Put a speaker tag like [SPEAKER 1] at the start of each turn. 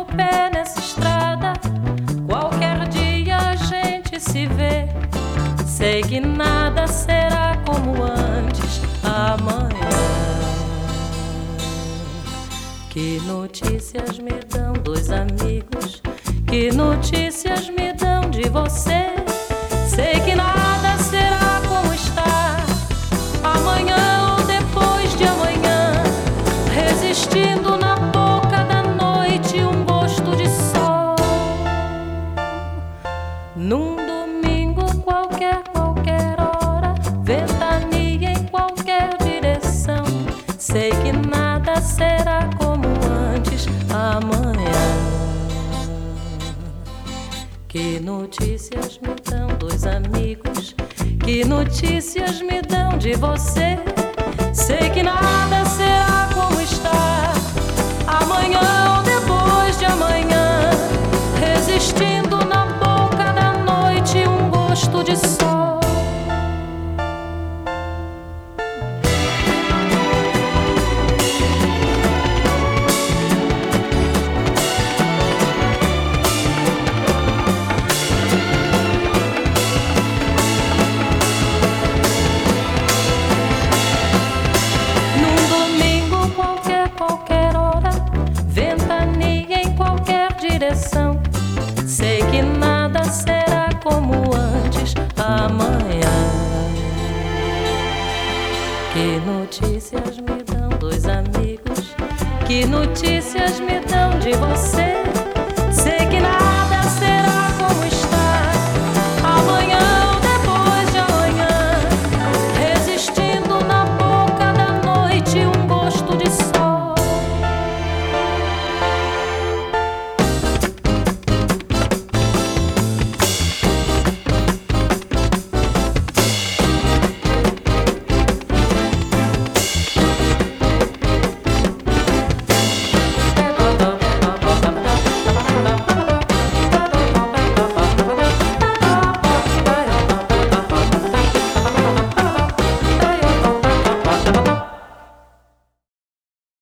[SPEAKER 1] pé nessa estrada, qualquer dia a gente se vê. Sei que nada será como antes amanhã. Que notícias me dão dois amigos? Que notícias me dão de você? Sei que nada será como está amanhã ou depois de amanhã, resistindo na boca da noite um gosto de sol. Num domingo qualquer hora, ventania em qualquer direção. Sei que nada será como antes amanhã. Que notícias me dão dois amigos? Que notícias me dão de você? Sei que nada será como está amanhã ou depois de amanhã, resistindo na boca da noite um gosto de sol. Sei que nada será como antes amanhã. Que notícias me dão dois amigos? Que notícias me dão de você?